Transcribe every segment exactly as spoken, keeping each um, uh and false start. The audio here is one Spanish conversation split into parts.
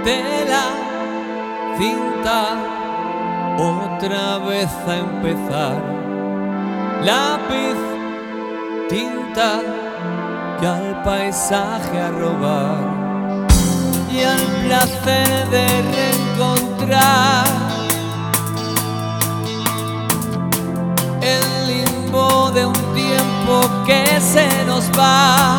tela, cinta, otra vez a empezar. Lápiz, tinta, y al paisaje a robar. Y al placer de reencontrar el limbo de un tiempo que se nos va.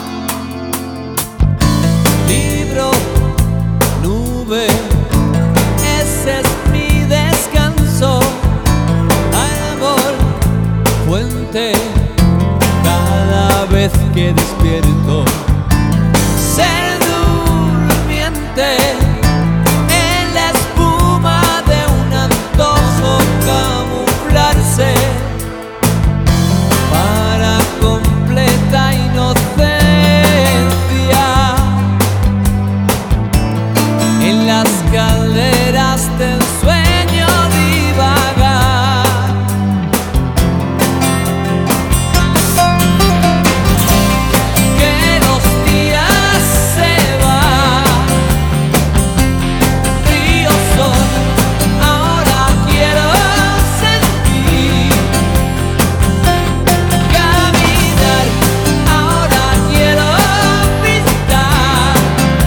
Libro, nube, ese es mi descanso. Árbol, fuente, cada vez que despierto. Ser durmiente en la espuma de un antojo, camuflarse para completa inocencia en las calderas del sueño divagar. Que los días se van, ríos son, ahora quiero sentir. Caminar, ahora quiero pintar.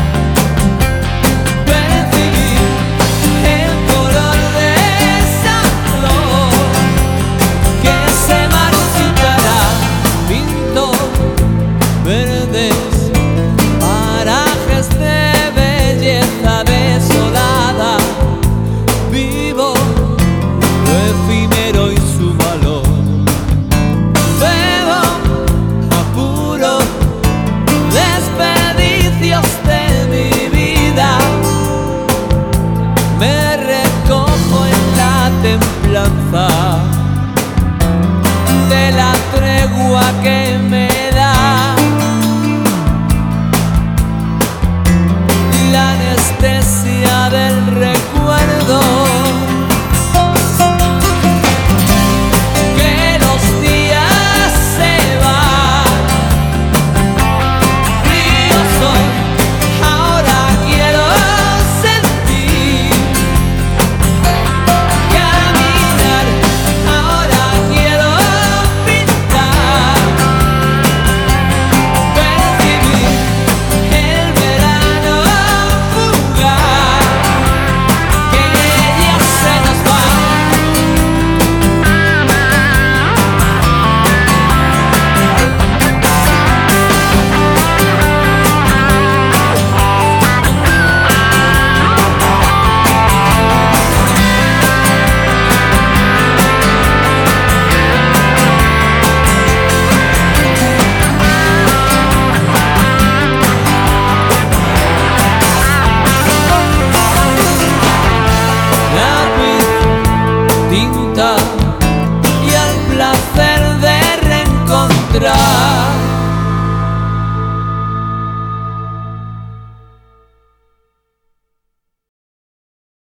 Percibir el color de esa flor que se marchitará. Pinto verdes parajes de belleza desolada. Vivo lo efímero y su valor. Bebo apuro desperdicios de mi vida. Me recojo en la templanza de la tregua que me da la anestesia del recuerdo. Que los días se van, ríos son, ahora quiero sentir. Caminar, ahora quiero pintar. Percibir el verano fugaz que ya se nos va. Lápiz, tinta,